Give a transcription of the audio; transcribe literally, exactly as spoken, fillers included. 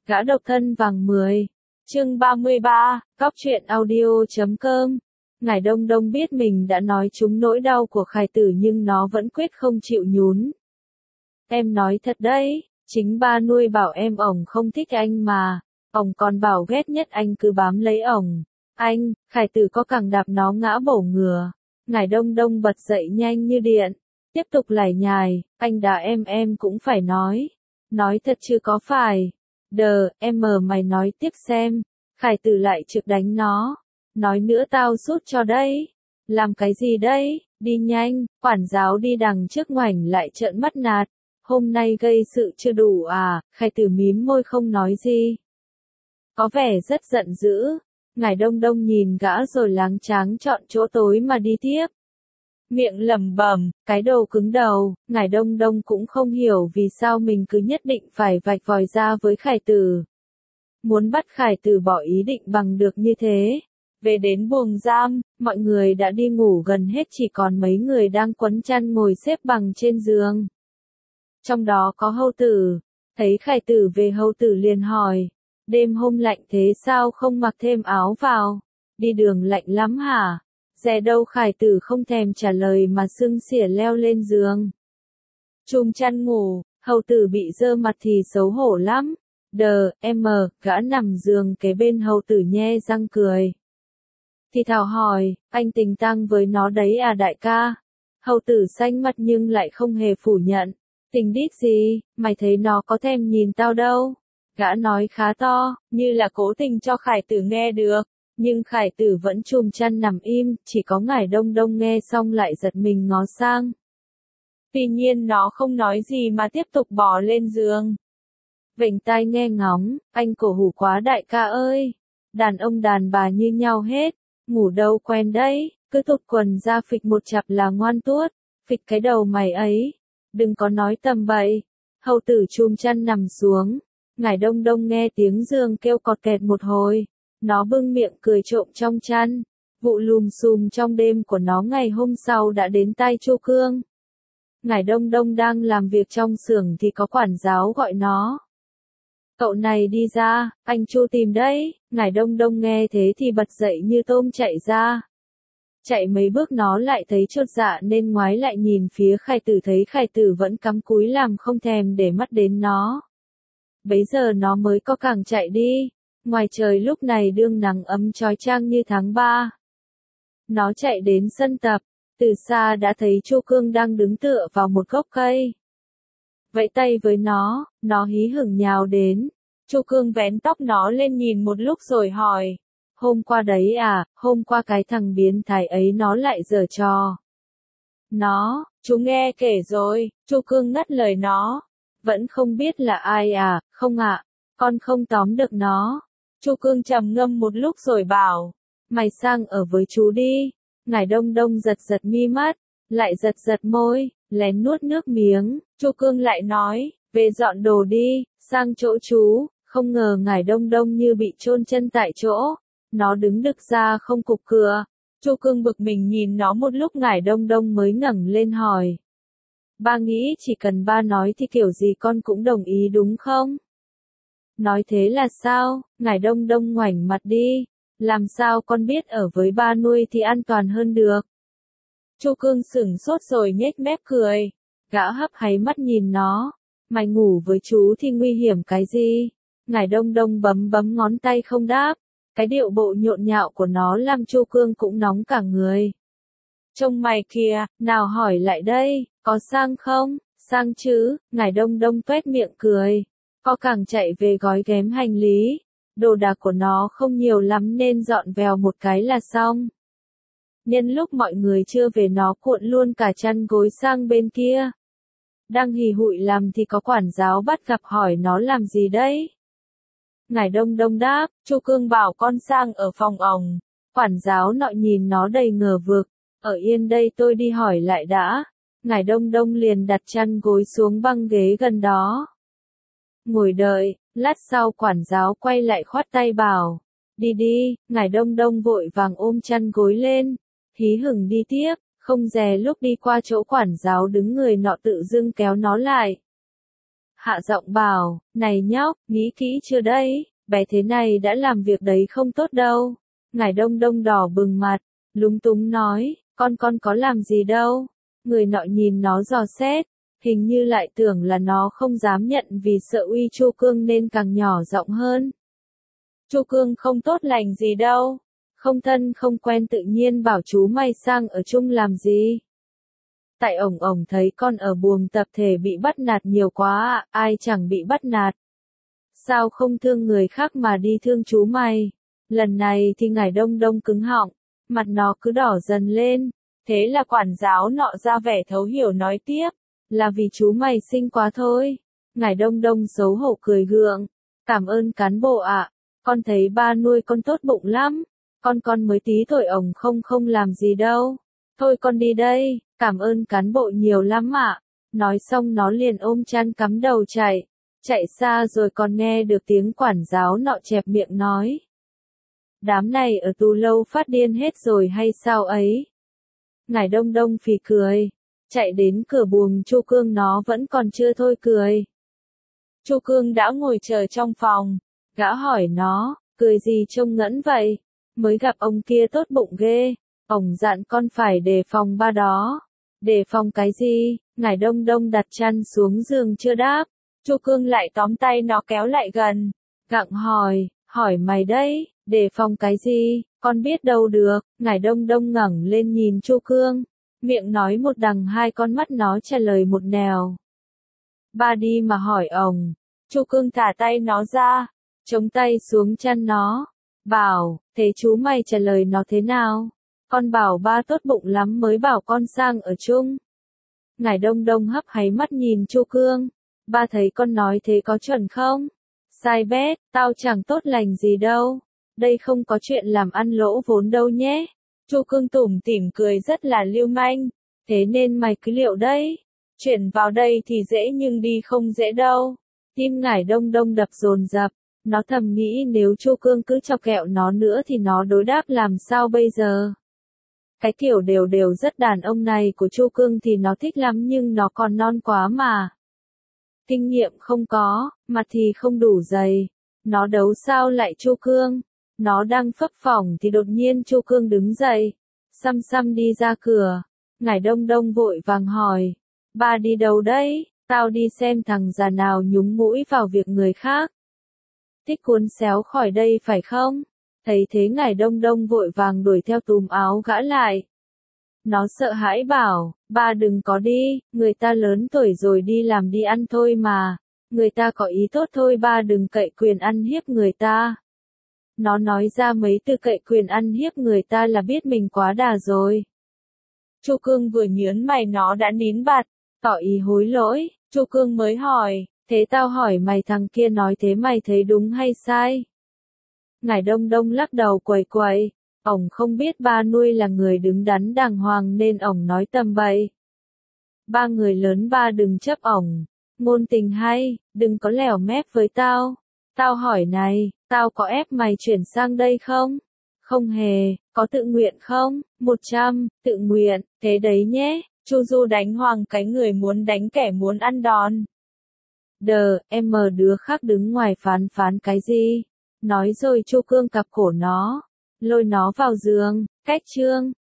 Gã độc thân vàng mười. Chương ba mươi ba, Cóc truyện audio chấm com. Ngải Đông Đông biết mình đã nói trúng nỗi đau của Khải Tử nhưng nó vẫn quyết không chịu nhún. Em nói thật đấy, chính ba nuôi bảo em ổng không thích anh mà, ổng còn bảo ghét nhất anh cứ bám lấy ổng. Anh, Khải Tử có càng đạp nó ngã bổ ngửa. Ngải Đông Đông bật dậy nhanh như điện, tiếp tục lải nhải, anh đã em em cũng phải nói. Nói thật chứ có phải. Đờ, em mờ mày nói tiếp xem. Khải Tử lại trực đánh nó. Nói nữa tao sút cho đấy. Làm cái gì đấy, đi nhanh, quản giáo đi đằng trước ngoảnh lại trợn mắt nạt. Hôm nay gây sự chưa đủ à, Khải Tử mím môi không nói gì. Có vẻ rất giận dữ. Ngải Đông Đông nhìn gã rồi láng tráng chọn chỗ tối mà đi tiếp. Miệng lẩm bẩm, cái đầu cứng đầu, Ngải Đông Đông cũng không hiểu vì sao mình cứ nhất định phải vạch vòi ra với Khải Tử. Muốn bắt Khải Tử bỏ ý định bằng được như thế. Về đến buồng giam, mọi người đã đi ngủ gần hết, chỉ còn mấy người đang quấn chăn ngồi xếp bằng trên giường. Trong đó có Hầu Tử. Thấy Khải Tử về, Hầu Tử liền hỏi, đêm hôm lạnh thế sao không mặc thêm áo vào? Đi đường lạnh lắm hả? Dè đâu, Khải Tử không thèm trả lời mà sưng xỉa leo lên giường. Chùm chăn ngủ, Hầu Tử bị dơ mặt thì xấu hổ lắm. Đờ, em mờ, gã nằm giường kế bên Hầu Tử nhe răng cười. Thì thào hỏi, anh tình tang với nó đấy à đại ca? Hầu Tử xanh mặt nhưng lại không hề phủ nhận. Tình đít gì, mày thấy nó có thèm nhìn tao đâu. Gã nói khá to, như là cố tình cho Khải Tử nghe được. Nhưng Khải Tử vẫn chùm chăn nằm im, chỉ có Ngải Đông Đông nghe xong lại giật mình ngó sang. Tuy nhiên nó không nói gì mà tiếp tục bò lên giường. Vểnh tai nghe ngóng, anh cổ hủ quá đại ca ơi. Đàn ông đàn bà như nhau hết, ngủ đâu quen đấy, cứ tụt quần ra phịch một chặp là ngoan tuốt, phịch cái đầu mày ấy. Đừng có nói tầm bậy. Hầu Tử chùm chăn nằm xuống. Ngải Đông Đông nghe tiếng giường kêu cọt kẹt một hồi. Nó bưng miệng cười trộm trong chăn. Vụ lùm xùm trong đêm của nó ngày hôm sau đã đến tai Chu Cương. Ngải Đông Đông đang làm việc trong xưởng thì có quản giáo gọi nó. Cậu này đi ra, anh Chu tìm đấy. Ngải Đông Đông nghe thế thì bật dậy như tôm chạy ra. Chạy mấy bước nó lại thấy chột dạ nên ngoái lại nhìn phía Khải Tử, thấy Khải Tử vẫn cắm cúi làm không thèm để mắt đến nó. Bấy giờ nó mới có càng chạy đi. Ngoài trời lúc này đương nắng ấm chói chang như tháng ba. Nó chạy đến sân tập, từ xa đã thấy Chu Cương đang đứng tựa vào một gốc cây. Vẫy tay với nó, nó hí hửng nhào đến. Chu Cương vén tóc nó lên nhìn một lúc rồi hỏi, hôm qua đấy à, hôm qua cái thằng biến thái ấy nó lại giở trò. Nó, chú nghe kể rồi, Chu Cương ngắt lời nó. Vẫn không biết là ai à, không ạ, con không tóm được nó. Chu Cương trầm ngâm một lúc rồi bảo, mày sang ở với chú đi. Ngải Đông Đông giật giật mi mắt, lại giật giật môi, lén nuốt nước miếng. Chu Cương lại nói, về dọn đồ đi, sang chỗ chú. Không ngờ Ngải Đông Đông như bị chôn chân tại chỗ. Nó đứng đực ra không cục cựa. Chu Cương bực mình nhìn nó một lúc, Ngải Đông Đông mới ngẩng lên hỏi. Ba nghĩ chỉ cần ba nói thì kiểu gì con cũng đồng ý đúng không? Nói thế là sao? Ngải Đông Đông ngoảnh mặt đi. Làm sao con biết ở với ba nuôi thì an toàn hơn được? Chu Cương sửng sốt rồi nhếch mép cười. Gã hấp háy mắt nhìn nó. Mày ngủ với chú thì nguy hiểm cái gì? Ngải Đông Đông bấm bấm ngón tay không đáp. Cái điệu bộ nhộn nhạo của nó làm Chu Cương cũng nóng cả người. Trông mày kìa, nào hỏi lại đây, có sang không? Sang chứ, Ngải Đông Đông tuét miệng cười. Co càng chạy về gói ghém hành lý. Đồ đạc của nó không nhiều lắm nên dọn vèo một cái là xong. Nhân lúc mọi người chưa về nó cuộn luôn cả chăn gối sang bên kia. Đang hì hụi làm thì có quản giáo bắt gặp, hỏi nó làm gì đấy? Ngải Đông Đông đáp, Chu Cương bảo con sang ở phòng ổng. Quản giáo nọ nhìn nó đầy ngờ vực, ở yên đây tôi đi hỏi lại đã. Ngải Đông Đông liền đặt chăn gối xuống băng ghế gần đó. Ngồi đợi, lát sau quản giáo quay lại khoát tay bảo, đi đi. Ngải Đông Đông vội vàng ôm chăn gối lên, hí hửng đi tiếp, không dè lúc đi qua chỗ quản giáo đứng người nọ tự dưng kéo nó lại. hạ giọng bảo, này nhóc, nghĩ kỹ chưa đấy, bé thế này đã làm việc đấy không tốt đâu. Ngải Đông Đông đỏ bừng mặt, lúng túng nói, con con có làm gì đâu. Người nọ nhìn nó dò xét, hình như lại tưởng là nó không dám nhận vì sợ uy Chu Cương nên càng nhỏ giọng hơn. Chu Cương không tốt lành gì đâu, không thân không quen tự nhiên bảo chú mày sang ở chung làm gì. Tại ổng ổng thấy con ở buồng tập thể bị bắt nạt nhiều quá à, ai chẳng bị bắt nạt. Sao không thương người khác mà đi thương chú mày? Lần này thì Ngải Đông Đông cứng họng, mặt nó cứ đỏ dần lên. Thế là quản giáo nọ ra vẻ thấu hiểu nói tiếp, là vì chú mày xinh quá thôi. Ngải Đông Đông xấu hổ cười gượng, cảm ơn cán bộ ạ, con thấy ba nuôi con tốt bụng lắm, con con mới tí tuổi ổng không không làm gì đâu. Thôi con đi đây, cảm ơn cán bộ nhiều lắm ạ. Nói xong nó liền ôm chăn cắm đầu chạy, chạy xa rồi còn nghe được tiếng quản giáo nọ chẹp miệng nói. Đám này ở tù lâu phát điên hết rồi hay sao ấy? Ngải Đông Đông phì cười, chạy đến cửa buồng Chu Cương nó vẫn còn chưa thôi cười. Chu Cương đã ngồi chờ trong phòng, gã hỏi nó, cười gì trông ngẫn vậy? Mới gặp ông kia tốt bụng ghê, ổng dặn con phải đề phòng ba đó. Đề phòng cái gì? Ngải Đông Đông đặt chăn xuống giường chưa đáp, Chu Cương lại tóm tay nó kéo lại gần, gặng hỏi, hỏi mày đấy, đề phòng cái gì, con biết đâu được. Ngải Đông Đông ngẩng lên nhìn Chu Cương, miệng nói một đằng hai con mắt nó trả lời một nẻo. Ba đi mà hỏi ổng. Chu Cương thả tay nó ra, chống tay xuống chăn nó, bảo, thế chú mày trả lời nó thế nào? Con bảo ba tốt bụng lắm mới bảo con sang ở chung. Ngải Đông Đông hấp háy mắt nhìn Chu Cương, ba thấy con nói thế có chuẩn không? Sai bét, tao chẳng tốt lành gì đâu, đây không có chuyện làm ăn lỗ vốn đâu nhé. Chu Cương tủm tỉm cười rất là lưu manh, thế nên mày cứ liệu đấy, chuyển vào đây thì dễ nhưng đi không dễ đâu. Tim Ngải Đông Đông đập dồn dập, nó thầm nghĩ nếu Chu Cương cứ chọc kẹo nó nữa thì nó đối đáp làm sao bây giờ. Cái kiểu đều đều rất đàn ông này của Chu Cương thì nó thích lắm nhưng nó còn non quá mà. Kinh nghiệm không có, mặt thì không đủ dày, nó đấu sao lại Chu Cương. Nó đang phấp phỏng thì đột nhiên Chu Cương đứng dậy, xăm xăm đi ra cửa. Ngải Đông Đông vội vàng hỏi, ba đi đâu đấy? Tao đi xem thằng già nào nhúng mũi vào việc người khác. Thích cuốn xéo khỏi đây phải không? Thấy thế Ngải Đông Đông vội vàng đuổi theo túm áo gã lại. Nó sợ hãi bảo, ba đừng có đi, người ta lớn tuổi rồi đi làm đi ăn thôi mà. Người ta có ý tốt thôi, ba đừng cậy quyền ăn hiếp người ta. Nó nói ra mấy từ cậy quyền ăn hiếp người ta là biết mình quá đà rồi. Chu Cương vừa nhớn mày nó đã nín bặt, tỏ ý hối lỗi. Chu Cương mới hỏi, thế tao hỏi mày thằng kia nói thế mày thấy đúng hay sai? Ngải Đông Đông lắc đầu quẩy quẩy, ổng không biết ba nuôi là người đứng đắn đàng hoàng nên ổng nói tầm bậy. Ba người lớn ba đừng chấp ổng, ngôn tình hay, đừng có lèo mép với tao. Tao hỏi này, tao có ép mày chuyển sang đây không? Không hề, có tự nguyện không? Một trăm, tự nguyện, thế đấy nhé. Chu Du đánh hoàng cái người muốn đánh kẻ muốn ăn đòn. Đờ, em mờ đứa khác đứng ngoài phán phán cái gì? Nói rồi Chu Cương cặp cổ nó, lôi nó vào giường, cách chương.